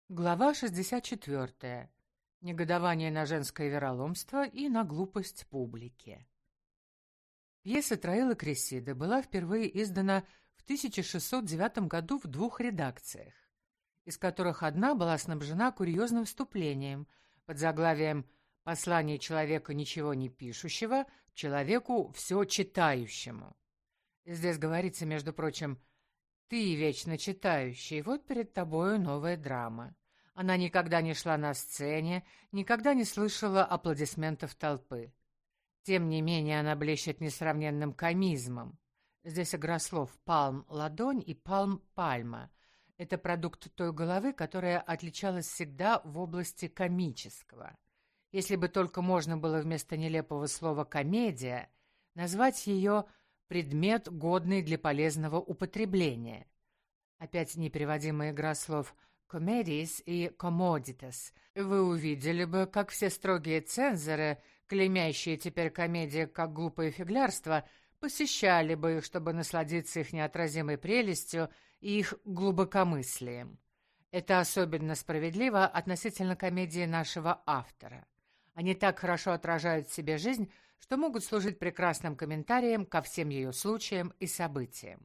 Глава 64. Негодование на женское вероломство и на глупость публики. Пьеса Троила Крессида была впервые издана в 1609 году в двух редакциях, из которых одна была снабжена курьезным вступлением под заглавием «Послание человека ничего не пишущего к человеку все читающему». Здесь говорится, между прочим, «Ты, вечно читающий, вот перед тобою новая драма». Она никогда не шла на сцене, никогда не слышала аплодисментов толпы. Тем не менее, она блещет несравненным комизмом. Здесь игра слов «палм» — ладонь и «палм» — пальма. Это продукт той головы, которая отличалась всегда в области комического. Если бы только можно было вместо нелепого слова «комедия» назвать ее «предмет, годный для полезного употребления». Опять непереводимая игра слов «comedies» и «commoditas». Вы увидели бы, как все строгие цензоры, клеймящие теперь комедии как глупое фиглярство, посещали бы их, чтобы насладиться их неотразимой прелестью и их глубокомыслием. Это особенно справедливо относительно комедии нашего автора. Они так хорошо отражают в себе жизнь, что могут служить прекрасным комментарием ко всем ее случаям и событиям.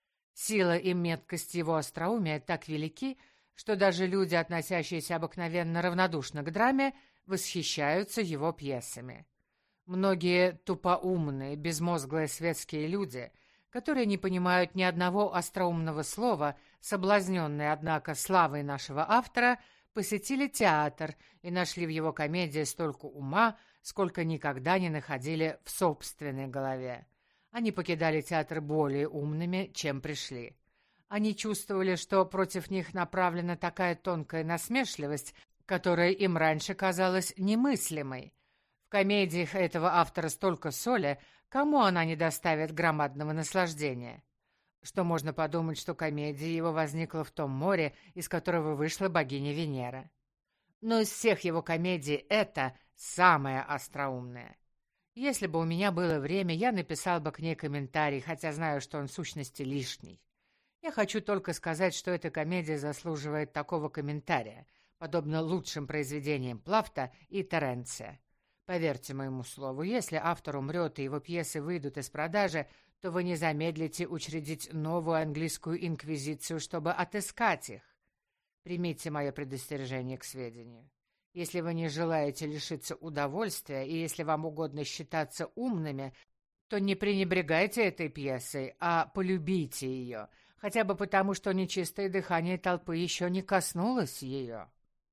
Сила и меткость его остроумия так велики, что даже люди, относящиеся обыкновенно равнодушно к драме, восхищаются его пьесами. Многие тупоумные, безмозглые светские люди, которые не понимают ни одного остроумного слова, соблазненные, однако, славой нашего автора, посетили театр и нашли в его комедии столько ума, сколько никогда не находили в собственной голове. Они покидали театр более умными, чем пришли. Они чувствовали, что против них направлена такая тонкая насмешливость, которая им раньше казалась немыслимой. В комедиях этого автора столько соли, кому она не доставит громадного наслаждения? Что можно подумать, что комедия его возникла в том море, из которого вышла богиня Венера. Но из всех его комедий это самая остроумная. Если бы у меня было время, я написал бы к ней комментарий, хотя знаю, что он в сущности лишний. Я хочу только сказать, что эта комедия заслуживает такого комментария, подобно лучшим произведениям Плафта и Теренция. Поверьте моему слову, если автор умрет и его пьесы выйдут из продажи, то вы не замедлите учредить новую английскую инквизицию, чтобы отыскать их. Примите мое предостережение к сведению. Если вы не желаете лишиться удовольствия, и если вам угодно считаться умными, то не пренебрегайте этой пьесой, а полюбите ее, хотя бы потому, что нечистое дыхание толпы еще не коснулось ее.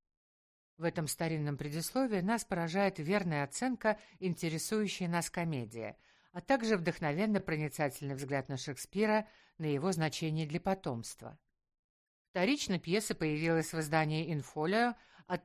В этом старинном предисловии нас поражает верная оценка интересующей нас комедии, а также вдохновенно проницательный взгляд на Шекспира, на его значение для потомства. Вторично пьеса появилась в издании «Инфолио» от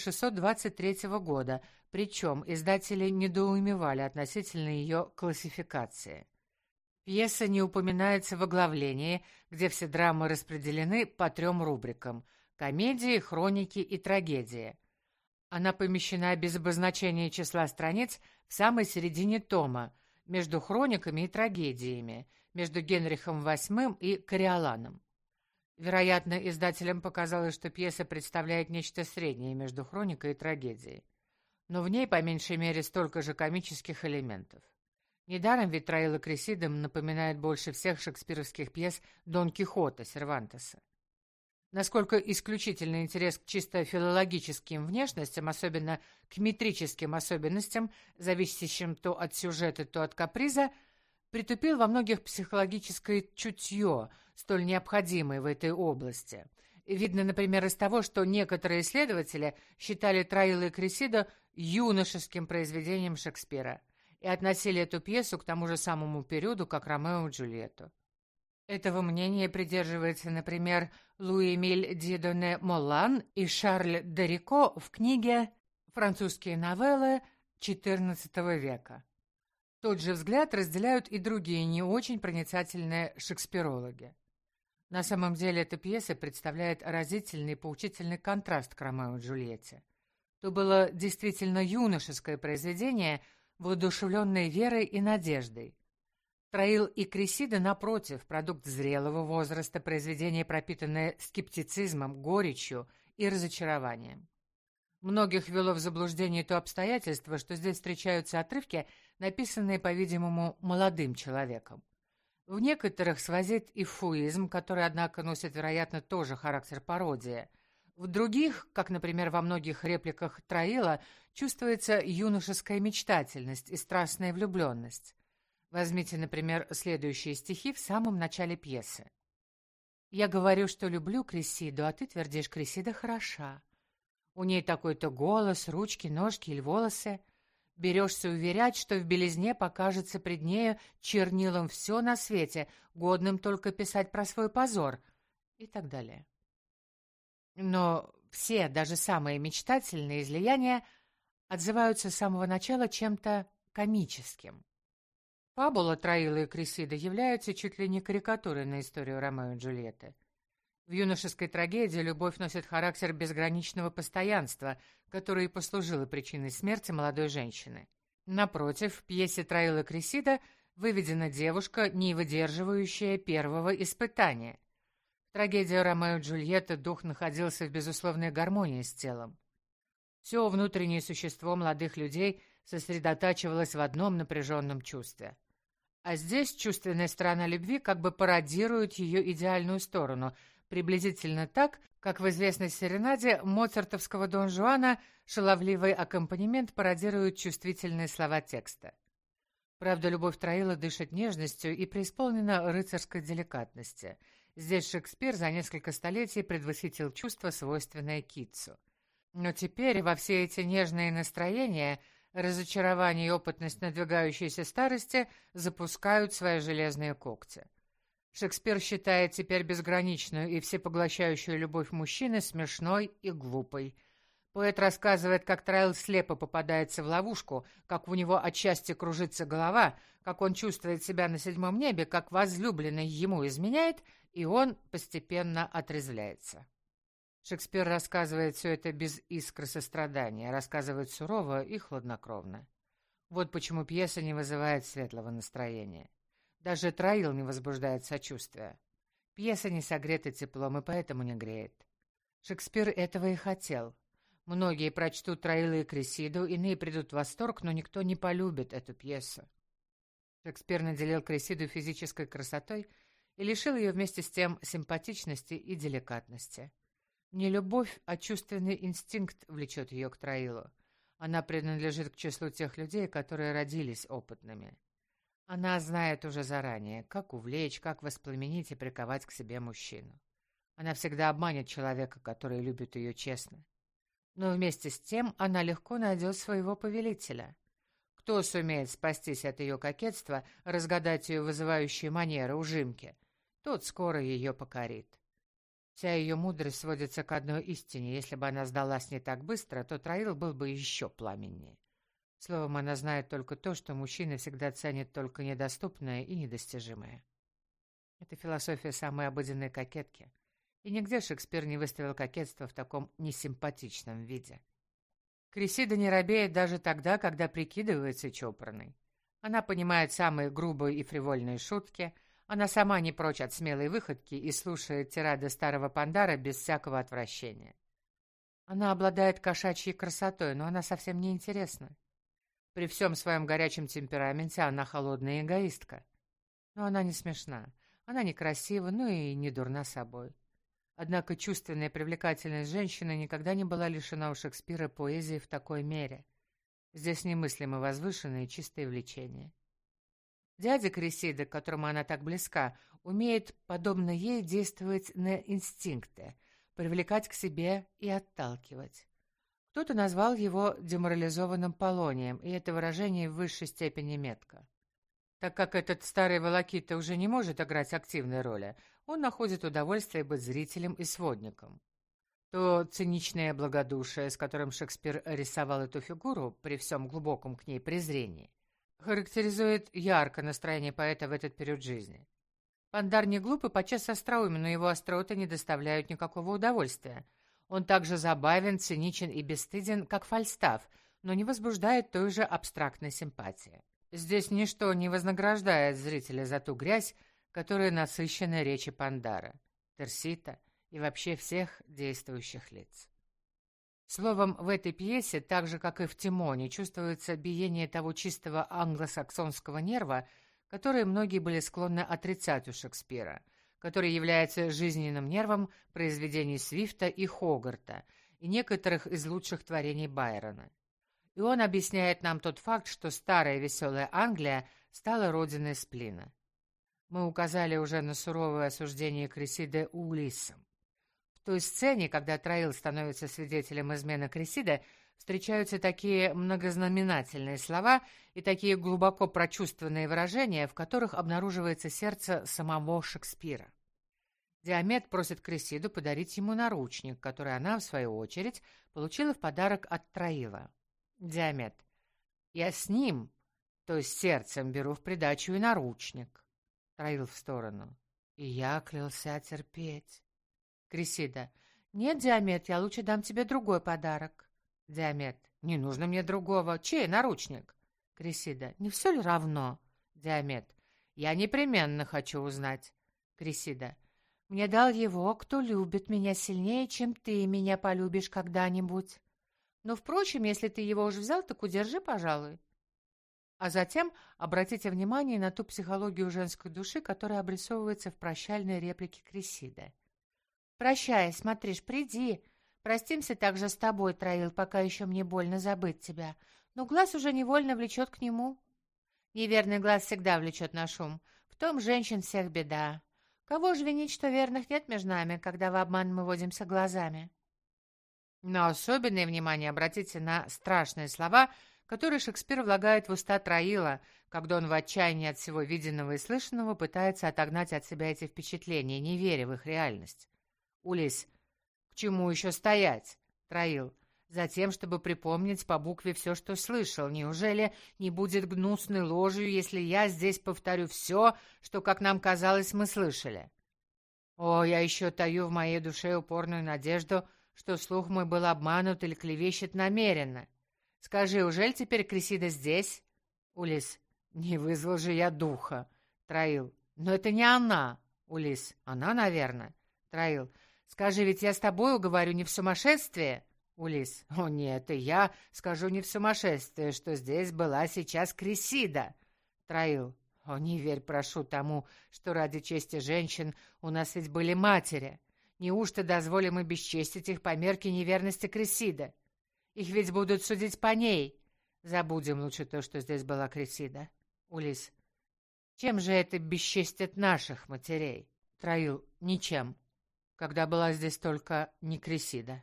1623 года, причем издатели недоумевали относительно ее классификации. Пьеса не упоминается в оглавлении, где все драмы распределены по 3 рубрикам – комедии, хроники и трагедии. Она помещена без обозначения числа страниц в самой середине тома, между хрониками и трагедиями, между Генрихом VIII и Кориоланом. Вероятно, издателям показалось, что пьеса представляет нечто среднее между хроникой и трагедией. Но в ней, по меньшей мере, столько же комических элементов. Недаром ведь Троила Крессида напоминает больше всех шекспировских пьес Дон Кихота Сервантеса. Насколько исключительный интерес к чисто филологическим внешностям, особенно к метрическим особенностям, зависящим то от сюжета, то от каприза, притупил во многих психологическое чутье, столь необходимое в этой области. Видно, например, из того, что некоторые исследователи считали Троила Крессида юношеским произведением Шекспира и относили эту пьесу к тому же самому периоду, как Ромео и Джульетту. Этого мнения придерживается, например, Луи-Эмиль Дидоне Молан и Шарль Дерико в книге «Французские новеллы XIV века». Тот же взгляд разделяют и другие не очень проницательные шекспирологи. На самом деле эта пьеса представляет разительный и поучительный контраст к Ромео и Джульетте. То было действительно юношеское произведение, воодушевленное верой и надеждой. Троил и Крессида, напротив, продукт зрелого возраста, произведение, пропитанное скептицизмом, горечью и разочарованием. Многих ввело в заблуждение то обстоятельство, что здесь встречаются отрывки, написанные, по-видимому, молодым человеком. В некоторых сквозит эвфуизм, который, однако, носит, вероятно, тоже характер пародии. В других, как, например, во многих репликах Троила, чувствуется юношеская мечтательность и страстная влюбленность. Возьмите, например, следующие стихи в самом начале пьесы. «Я говорю, что люблю Крисиду, а ты твердишь, Крисида хороша. У ней такой-то голос, ручки, ножки или волосы. Берешься уверять, что в белизне покажется пред нею чернилом все на свете, годным только писать про свой позор» и так далее. Но все, даже самые мечтательные излияния, отзываются с самого начала чем-то комическим. Фабула Троила и Крисида является чуть ли не карикатурой на историю Ромео и Джульетты. В юношеской трагедии любовь носит характер безграничного постоянства, которое и послужило причиной смерти молодой женщины. Напротив, в пьесе Троила и Крисида выведена девушка, не выдерживающая первого испытания. В трагедии Ромео и Джульетта дух находился в безусловной гармонии с телом. Все внутреннее существо молодых людей сосредотачивалось в одном напряженном чувстве. А здесь чувственная сторона любви как бы пародирует ее идеальную сторону, приблизительно так, как в известной серенаде моцартовского Дон Жуана шаловливый аккомпанемент пародирует чувствительные слова текста. Правда, любовь Троила дышит нежностью и преисполнена рыцарской деликатности. Здесь Шекспир за несколько столетий предвосхитил чувство, свойственное Китсу. Но теперь во все эти нежные настроения разочарование и опытность надвигающейся старости запускают свои железные когти. Шекспир считает теперь безграничную и всепоглощающую любовь мужчины смешной и глупой. Поэт рассказывает, как Троил слепо попадается в ловушку, как у него отчасти кружится голова, как он чувствует себя на седьмом небе, как возлюбленный ему изменяет, и он постепенно отрезвляется. Шекспир рассказывает все это без искры сострадания, рассказывает сурово и хладнокровно. Вот почему пьеса не вызывает светлого настроения. Даже Троил не возбуждает сочувствия. Пьеса не согрета теплом и поэтому не греет. Шекспир этого и хотел. Многие прочтут Троила и Крисиду, иные придут в восторг, но никто не полюбит эту пьесу. Шекспир наделил Крисиду физической красотой и лишил ее вместе с тем симпатичности и деликатности. Не любовь, а чувственный инстинкт влечет ее к Троилу. Она принадлежит к числу тех людей, которые родились опытными. Она знает уже заранее, как увлечь, как воспламенить и приковать к себе мужчину. Она всегда обманет человека, который любит ее честно. Но вместе с тем она легко найдет своего повелителя. Кто сумеет спастись от ее кокетства, разгадать ее вызывающие манеры, ужимки, тот скоро ее покорит. Вся ее мудрость сводится к одной истине. Если бы она сдалась не так быстро, то Троил был бы еще пламеннее. Словом, она знает только то, что мужчина всегда ценит только недоступное и недостижимое. Это философия самой обыденной кокетки. И нигде Шекспир не выставил кокетство в таком несимпатичном виде. Крисида не робеет даже тогда, когда прикидывается чопорной. Она понимает самые грубые и фривольные шутки, она сама не прочь от смелой выходки и слушает тирады старого пандара без всякого отвращения. Она обладает кошачьей красотой, но она совсем не интересна. При всем своем горячем темпераменте она холодная эгоистка. Но она не смешна, она некрасива, но и не дурна собой. Однако чувственная привлекательность женщины никогда не была лишена у Шекспира поэзии в такой мере. Здесь немыслимо возвышенное и чистое влечение. Дядя Крисиды, к которому она так близка, умеет, подобно ей, действовать на инстинкты, привлекать к себе и отталкивать. Кто-то назвал его деморализованным Полонием, и это выражение в высшей степени метко. Так как этот старый волокита уже не может играть активной роли, он находит удовольствие быть зрителем и сводником. То циничное благодушие, с которым Шекспир рисовал эту фигуру, при всем глубоком к ней презрении, характеризует ярко настроение поэта в этот период жизни. Пандар не глуп и подчас остроумен, но его остроты не доставляют никакого удовольствия. Он также забавен, циничен и бесстыден, как Фальстаф, но не возбуждает той же абстрактной симпатии. Здесь ничто не вознаграждает зрителя за ту грязь, которая насыщена речи Пандара, Терсита и вообще всех действующих лиц. Словом, в этой пьесе, так же, как и в «Тимоне», чувствуется биение того чистого англосаксонского нерва, который многие были склонны отрицать у Шекспира, который является жизненным нервом произведений Свифта и Хогарта и некоторых из лучших творений Байрона. И он объясняет нам тот факт, что старая веселая Англия стала родиной сплина. Мы указали уже на суровое осуждение Кресиды Улиссом. В той сцене, когда Троил становится свидетелем измены Кресиды, встречаются такие многознаменательные слова и такие глубоко прочувствованные выражения, в которых обнаруживается сердце самого Шекспира. Диамет просит Кресиду подарить ему наручник, который она, в свою очередь, получила в подарок от Троила. Диамет: «Я с ним, то есть сердцем, беру в придачу и наручник». Троил в сторону: «И я клялся терпеть». Кресида: «Нет, Диамет, я лучше дам тебе другой подарок». Диамет: «Не нужно мне другого. Чей наручник?» Кресида: «Не все ли равно?» Диамет: «Я непременно хочу узнать». Кресида: «Мне дал его, кто любит меня сильнее, чем ты меня полюбишь когда-нибудь. Но, впрочем, если ты его уже взял, так удержи, пожалуй». А затем обратите внимание на ту психологию женской души, которая обрисовывается в прощальной реплике Кресиды. «Прощай, смотришь, приди. Простимся также с тобой, Троил, пока еще мне больно забыть тебя. Но глаз уже невольно влечет к нему». Неверный глаз всегда влечет на шум. В том женщин всех беда. Кого же винить, что верных нет между нами, когда в обман мы водимся глазами? Но особенное внимание обратите на страшные слова, которые Шекспир влагает в уста Троила, когда он в отчаянии от всего виденного и слышанного пытается отогнать от себя эти впечатления, не веря в их реальность. Улисс: «К чему еще стоять?» Троил: «Затем, чтобы припомнить по букве все, что слышал. Неужели не будет гнусной ложью, если я здесь повторю все, что, как нам казалось, мы слышали? О, я еще таю в моей душе упорную надежду, что слух мой был обманут или клевещет намеренно. Скажи, ужель теперь Кресида здесь?» Улисс: «Не вызвал же я духа». Троил: «Но это не она». Улисс: «Она, наверное». Троил: «Скажи, ведь я с тобою говорю не в сумасшествии?» Улисс: «О нет, и я скажу не в сумасшествии, что здесь была сейчас Кресида». Троил: «О, не верь, прошу, тому, что ради чести женщин у нас ведь были матери. Неужто дозволим мы бесчестить их по мерке неверности Кресиды? Их ведь будут судить по ней. Забудем лучше то, что здесь была Кресида». Улисс: «Чем же это бесчестит наших матерей?» Троил: «Ничем, когда была здесь только не Кресида».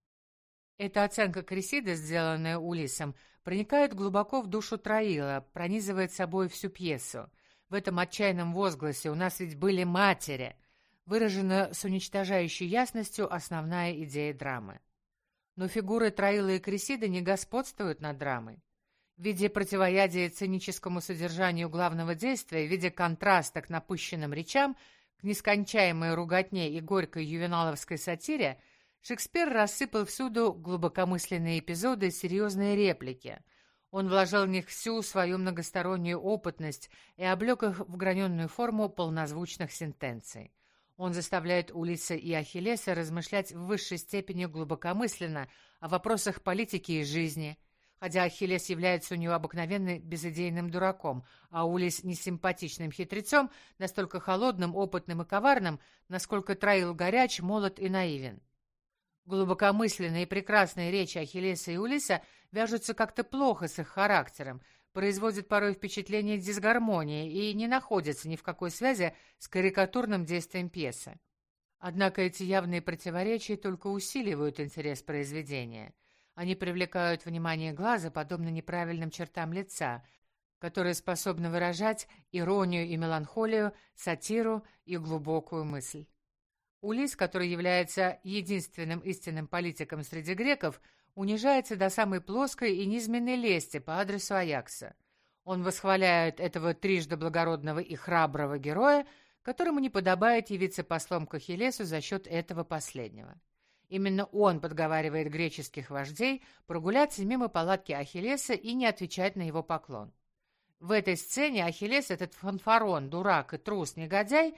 Эта оценка Кресиды, сделанная Улиссом, проникает глубоко в душу Троила, пронизывает собой всю пьесу. В этом отчаянном возгласе «у нас ведь были матери» выражена с уничтожающей ясностью основная идея драмы. Но фигуры Троила и Кресиды не господствуют над драмой. В виде противоядия циническому содержанию главного действия, в виде контраста к напыщенным речам, к нескончаемой руготне и горькой ювеналовской сатире, Шекспир рассыпал всюду глубокомысленные эпизоды и серьезные реплики. Он вложил в них всю свою многостороннюю опытность и облек их в граненную форму полнозвучных сентенций. Он заставляет Улисса и Ахиллеса размышлять в высшей степени глубокомысленно о вопросах политики и жизни, хотя Ахиллес является у него обыкновенно безыдейным дураком, а Улисс несимпатичным хитрецом, настолько холодным, опытным и коварным, насколько Троил горяч, молод и наивен. Глубокомысленные и прекрасные речи Ахиллеса и Улисса вяжутся как-то плохо с их характером, производят порой впечатление дисгармонии и не находятся ни в какой связи с карикатурным действием пьесы. Однако эти явные противоречия только усиливают интерес произведения. Они привлекают внимание глаза, подобно неправильным чертам лица, которые способны выражать иронию и меланхолию, сатиру и глубокую мысль. Улисс, который является единственным истинным политиком среди греков, унижается до самой плоской и низменной лести по адресу Аякса. Он восхваляет этого трижды благородного и храброго героя, которому не подобает явиться послом к Ахиллесу за счет этого последнего. Именно он подговаривает греческих вождей прогуляться мимо палатки Ахиллеса и не отвечать на его поклон. В этой сцене Ахиллес, этот фанфарон, дурак и трус-негодяй,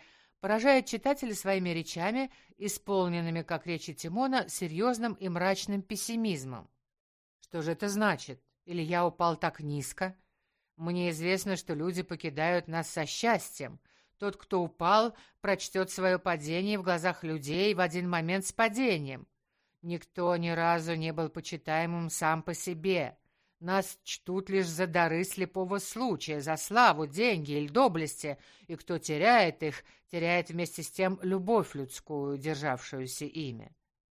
поражает читателя своими речами, исполненными, как речи Тимона, серьезным и мрачным пессимизмом. Что же это значит? Или я упал так низко? Мне известно, что люди покидают нас со счастьем. Тот, кто упал, прочтет свое падение в глазах людей в один момент с падением. Никто ни разу не был почитаемым сам по себе. Нас чтут лишь за дары слепого случая, за славу, деньги или доблести, и кто теряет их, теряет вместе с тем любовь людскую, державшуюся ими.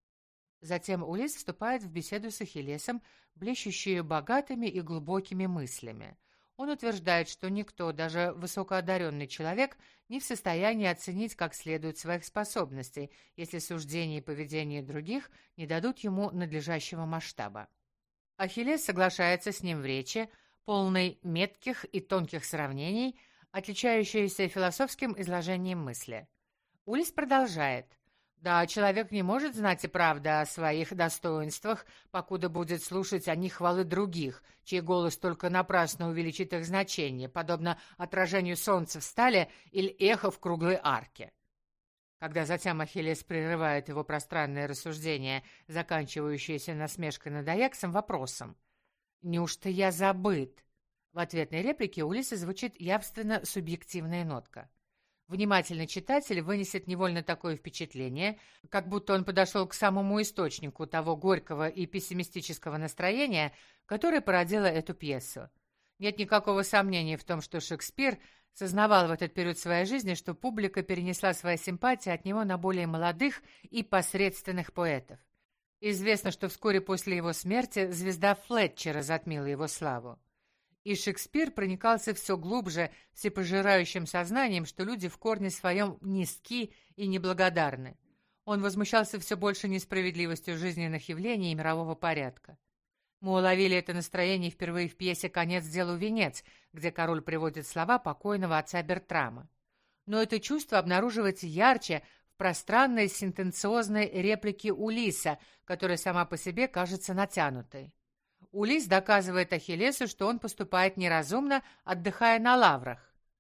Затем Улисс вступает в беседу с Ахиллесом, блещущую богатыми и глубокими мыслями. Он утверждает, что никто, даже высокоодаренный человек, не в состоянии оценить как следует своих способностей, если суждения и поведение других не дадут ему надлежащего масштаба. Ахиллес соглашается с ним в речи, полной метких и тонких сравнений, отличающейся философским изложением мысли. Улисс продолжает. Да, человек не может знать и правды о своих достоинствах, покуда будет слушать о них хвалы других, чей голос только напрасно увеличит их значение, подобно отражению солнца в стали или эхо в круглой арке. Когда затем Ахиллес прерывает его пространное рассуждение, заканчивающееся насмешкой над Аяксом, вопросом «Неужто я забыт?» В ответной реплике Улисса звучит явственно субъективная нотка. Внимательный читатель вынесет невольно такое впечатление, как будто он подошел к самому источнику того горького и пессимистического настроения, которое породило эту пьесу. Нет никакого сомнения в том, что Шекспир сознавал в этот период своей жизни, что публика перенесла свои симпатии от него на более молодых и посредственных поэтов. Известно, что вскоре после его смерти звезда Флетчера затмила его славу. И Шекспир проникался все глубже всепожирающим сознанием, что люди в корне своем низки и неблагодарны. Он возмущался все больше несправедливостью жизненных явлений и мирового порядка. Мы уловили это настроение впервые в пьесе «Конец делу венец», где король приводит слова покойного отца Бертрама. Но это чувство обнаруживается ярче в пространной сентенциозной реплике Улисса, которая сама по себе кажется натянутой. Улисс доказывает Ахиллесу, что он поступает неразумно, отдыхая на лаврах.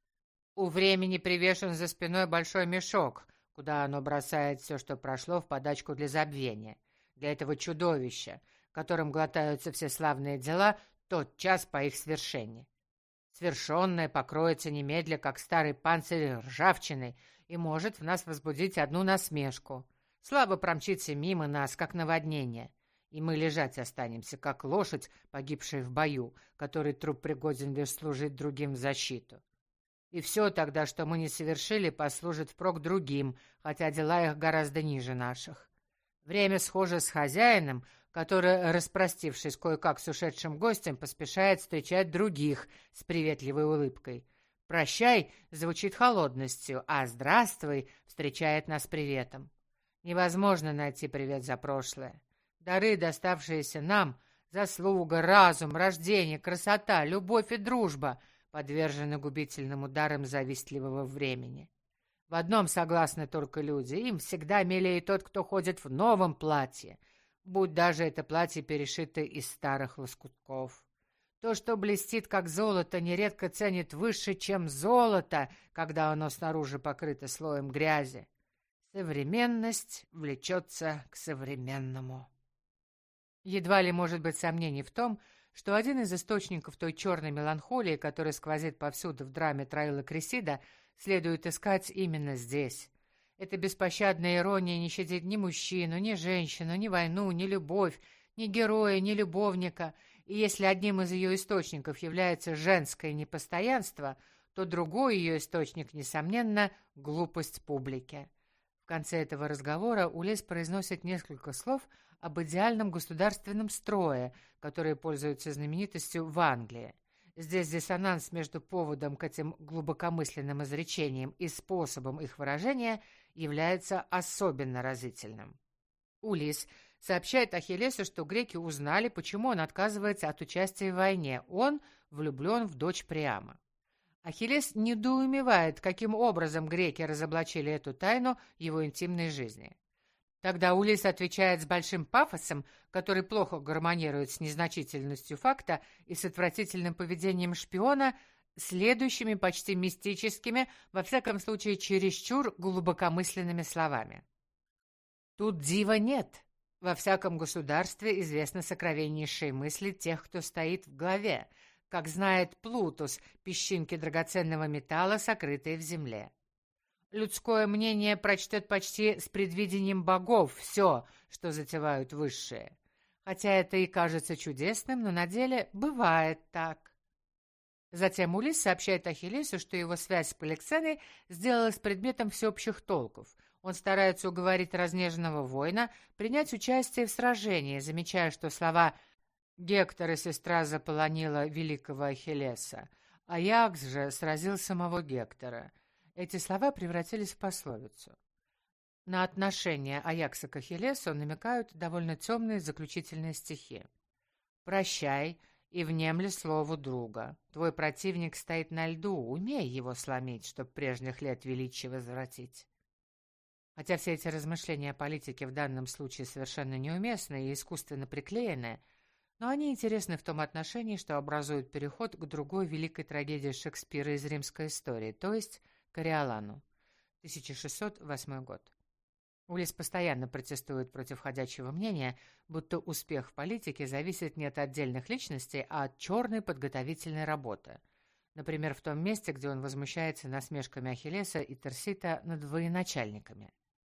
У времени привешен за спиной большой мешок, куда оно бросает все, что прошло, в подачку для забвения. Для этого чудовища, которым глотаются все славные дела, тот час по их свершении. Свершенное покроется немедля, как старый панцирь ржавчиной, и может в нас возбудить одну насмешку. Слава промчится мимо нас, как наводнение, и мы лежать останемся, как лошадь, погибшая в бою, который труп пригоден лишь служить другим в защиту. И все тогда, что мы не совершили, послужит впрок другим, хотя дела их гораздо ниже наших. Время схоже с хозяином, который, распростившись кое-как с ушедшим гостем, поспешает встречать других с приветливой улыбкой. «Прощай» звучит холодностью, а «здравствуй» встречает нас приветом. Невозможно найти привет за прошлое. Дары, доставшиеся нам, заслуга, разум, рождение, красота, любовь и дружба подвержены губительным ударам завистливого времени. В одном согласны только люди. Им всегда милее тот, кто ходит в новом платье, будь даже это платье перешито из старых лоскутков. То, что блестит, как золото, нередко ценит выше, чем золото, когда оно снаружи покрыто слоем грязи. Современность влечется к современному. Едва ли может быть сомнений в том, что один из источников той черной меланхолии, которая сквозит повсюду в драме Троила Крессида, следует искать именно здесь. Эта беспощадная ирония не щадит ни мужчину, ни женщину, ни войну, ни любовь, ни героя, ни любовника, и если одним из ее источников является женское непостоянство, то другой ее источник, несомненно, глупость публики. В конце этого разговора Улисс произносит несколько слов об идеальном государственном строе, который пользуется знаменитостью в Англии. Здесь диссонанс между поводом к этим глубокомысленным изречениям и способом их выражения является особенно разительным. Улисс сообщает Ахиллесу, что греки узнали, почему он отказывается от участия в войне. Он влюблен в дочь Приама. Ахиллес недоумевает, каким образом греки разоблачили эту тайну его интимной жизни. Тогда Улисс отвечает с большим пафосом, который плохо гармонирует с незначительностью факта и с отвратительным поведением шпиона: следующими почти мистическими, во всяком случае чересчур глубокомысленными словами. «Тут дива нет. Во всяком государстве известны сокровеннейшие мысли тех, кто стоит в главе, как знает Плутус, песчинки драгоценного металла, сокрытые в земле. Людское мнение прочтет почти с предвидением богов все, что затевают высшие. Хотя это и кажется чудесным, но на деле бывает так». Затем Улисс сообщает Ахиллесу, что его связь с Поликсеной сделалась предметом всеобщих толков. Он старается уговорить разнеженного воина принять участие в сражении, замечая, что слова «Гектор и сестра заполонила великого Ахиллеса», «Аякс же сразил самого Гектора». Эти слова превратились в пословицу. На отношение Аякса к Ахиллесу намекают довольно темные заключительные стихи. «Прощай и внемли слову друга. Твой противник стоит на льду, умей его сломить, чтоб прежних лет величия возвратить». Хотя все эти размышления о политике в данном случае совершенно неуместны и искусственно приклеены, но они интересны в том отношении, что образуют переход к другой великой трагедии Шекспира из римской истории, то есть Кориолану, 1608 год. Улисс постоянно протестует против ходячего мнения, будто успех в политике зависит не от отдельных личностей, а от черной подготовительной работы. Например, в том месте, где он возмущается насмешками Ахиллеса и Терсита над военачальниками.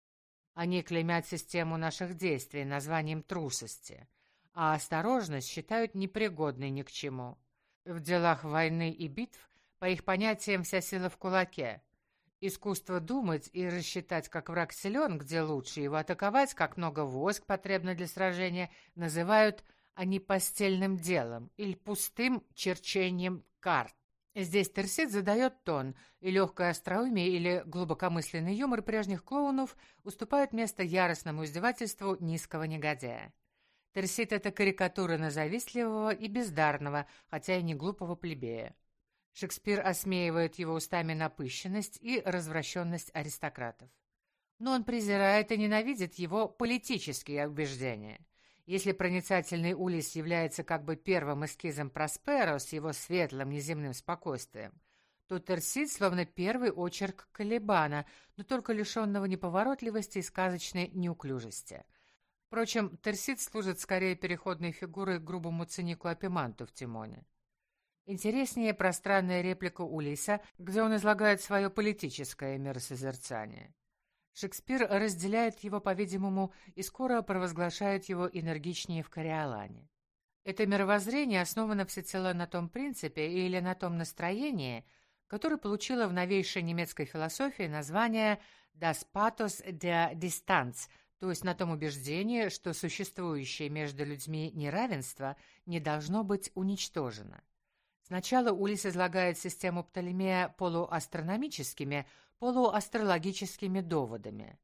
Они клеймят систему наших действий названием трусости, а осторожность считают непригодной ни к чему. В делах войны и битв, по их понятиям, вся сила в кулаке. Искусство думать и рассчитать, как враг силен, где лучше его атаковать, как много войск потребно для сражения, называют они постельным делом или пустым черчением карт. Здесь Терсит задает тон, и легкое остроумие или глубокомысленный юмор прежних клоунов уступают место яростному издевательству низкого негодяя. Терсит — это карикатура на завистливого и бездарного, хотя и не глупого плебея. Шекспир осмеивает его устами напыщенность и развращенность аристократов. Но он презирает и ненавидит его политические убеждения. Если проницательный Улисс является как бы первым эскизом Просперо с его светлым неземным спокойствием, то Терсит словно первый очерк Калибана, но только лишенного неповоротливости и сказочной неуклюжести. Впрочем, Терсит служит скорее переходной фигурой к грубому цинику Апиманту в Тимоне. Интереснее пространная реплика Улисса, где он излагает свое политическое миросозерцание. Шекспир разделяет его, по-видимому, и скоро провозглашает его энергичнее в Кориолане. Это мировоззрение основано всецело на том принципе или на том настроении, которое получило в новейшей немецкой философии название «Das Pathos der Distanz», то есть на том убеждении, что существующее между людьми неравенство не должно быть уничтожено. Сначала Улисс излагает систему Птолемея полуастрономическими, полуастрологическими доводами.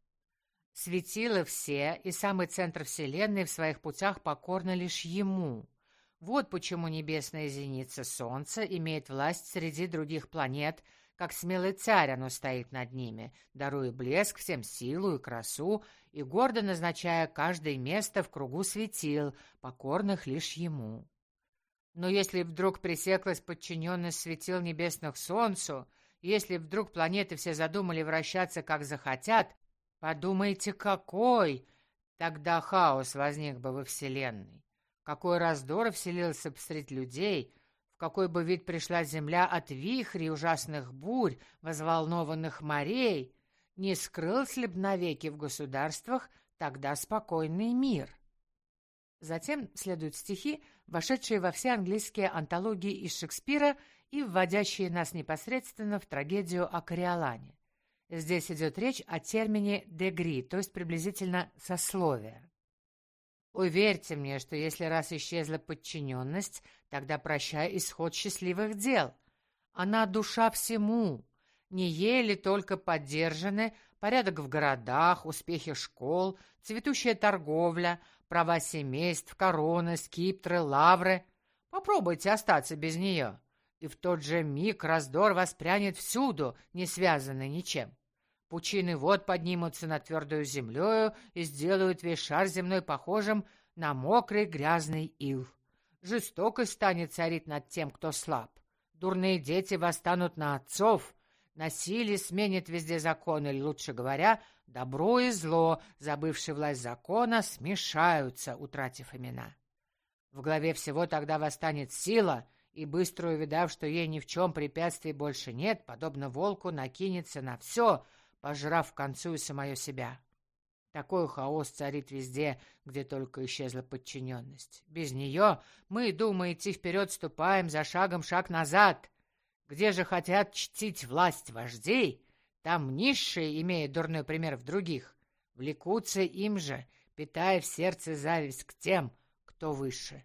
Светила все, и самый центр Вселенной в своих путях покорно лишь ему. Вот почему небесная зеница Солнца имеет власть среди других планет, как смелый царь оно стоит над ними, даруя блеск всем силу и красу, и гордо назначая каждое место в кругу светил, покорных лишь ему. Но если вдруг пресеклась подчиненность светил небесных Солнцу, если вдруг планеты все задумали вращаться, как захотят, подумайте, какой тогда хаос возник бы во Вселенной, какой раздор вселился бы среди людей, в какой бы вид пришла Земля от вихрей, ужасных бурь, взволнованных морей, не скрылся ли б навеки в государствах тогда спокойный мир. Затем следуют стихи, вошедшие во все английские антологии из Шекспира и вводящие нас непосредственно в трагедию о Кориолане. Здесь идет речь о термине «дегри», то есть приблизительно «сословие». «Уверьте мне, что если раз исчезла подчиненность, тогда прощай исход счастливых дел. Она душа всему. Не еле только поддержаны порядок в городах, успехи школ, цветущая торговля, права семейств, короны, скипетры, лавры. Попробуйте остаться без нее, и в тот же миг раздор воспрянет всюду, не связанный ничем. Пучины вод поднимутся над твердою землею и сделают весь шар земной похожим на мокрый грязный ил. Жестокость станет царить над тем, кто слаб. Дурные дети восстанут на отцов, насилие сменит везде закон, или, лучше говоря, добро и зло, забывшие власть закона, смешаются, утратив имена. В главе всего тогда восстанет сила, и, быстро увидав, что ей ни в чем препятствий больше нет, подобно волку, накинется на все, пожрав в концу и самое себя. Такой хаос царит везде, где только исчезла подчиненность. Без нее мы, думая идти вперед, ступаем за шагом шаг назад. Где же хотят чтить власть вождей, там низшие, имея дурной пример в других, влекутся им же, питая в сердце зависть к тем, кто выше.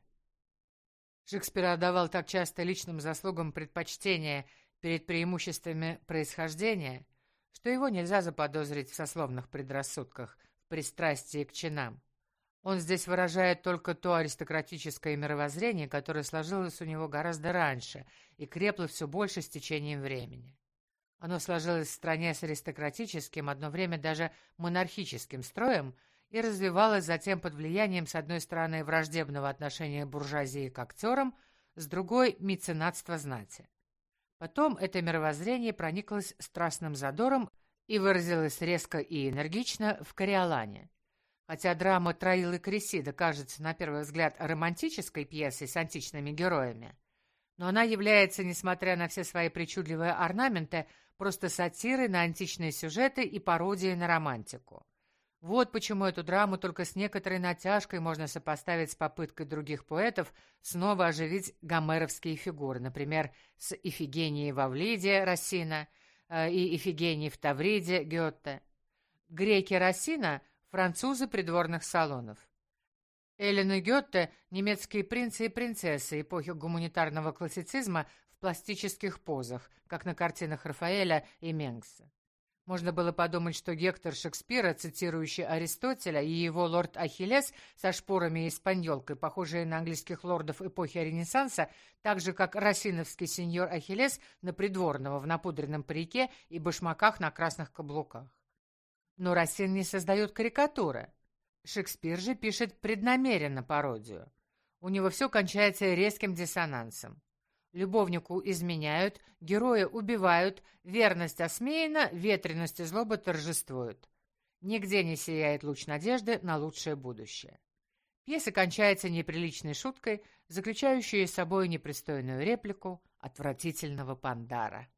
Шекспир отдавал так часто личным заслугам предпочтение перед преимуществами происхождения, что его нельзя заподозрить в сословных предрассудках, в пристрастии к чинам. Он здесь выражает только то аристократическое мировоззрение, которое сложилось у него гораздо раньше и крепло все больше с течением времени. Оно сложилось в стране с аристократическим, одно время даже монархическим строем, и развивалось затем под влиянием, с одной стороны, враждебного отношения буржуазии к актерам, с другой — меценатства знати. Потом это мировоззрение прониклось страстным задором и выразилось резко и энергично в «Кориолане». Хотя драма «Троил и Кресида» кажется, на первый взгляд, романтической пьесой с античными героями, но она является, несмотря на все свои причудливые орнаменты, просто сатирой на античные сюжеты и пародией на романтику. Вот почему эту драму только с некоторой натяжкой можно сопоставить с попыткой других поэтов снова оживить гомеровские фигуры, например, с Ифигенией в Авлиде Рассина и Ифигенией в Тавриде Гёте. Греки Рассина — французы придворных салонов. Эллен и Гёте — немецкие принцы и принцессы эпохи гуманитарного классицизма в пластических позах, как на картинах Рафаэля и Менгса. Можно было подумать, что Гектор Шекспира, цитирующий Аристотеля, и его лорд Ахиллес со шпорами и испаньолкой, похожие на английских лордов эпохи Ренессанса, так же, как рассиновский сеньор Ахиллес на придворного в напудренном парике и башмаках на красных каблуках. Но Рассин не создает карикатуры. Шекспир же пишет преднамеренно пародию. У него все кончается резким диссонансом. Любовнику изменяют, героя убивают, верность осмеяна, ветренность и злоба торжествуют. Нигде не сияет луч надежды на лучшее будущее. Пьеса кончается неприличной шуткой, заключающей с собой непристойную реплику отвратительного пандара.